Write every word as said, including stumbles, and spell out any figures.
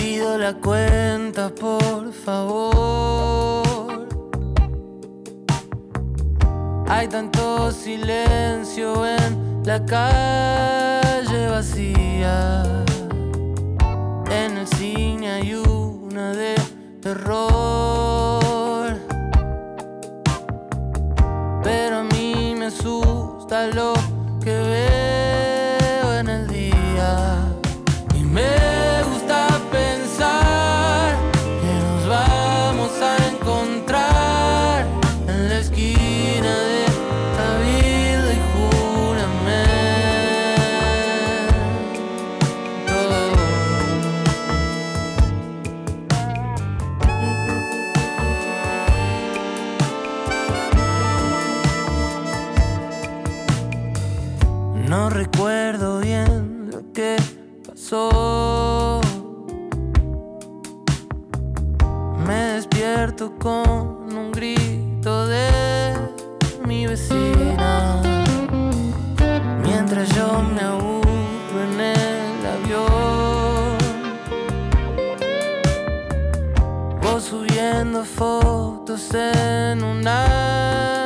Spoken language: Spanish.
pido la cuenta, por favor. Hay tanto silencio en la calle vacía. En el cine hay una de terror, pero a mí me asusta lo que veo en el día. Y me gusta pensar que nos vamos a encontrar en la esquina de Cabildo y Juramento. No recuerdo bien lo que pasó. Me despierto con un grito de mi vecina, mientras yo me aburro en el avión. Vos subiendo fotos en una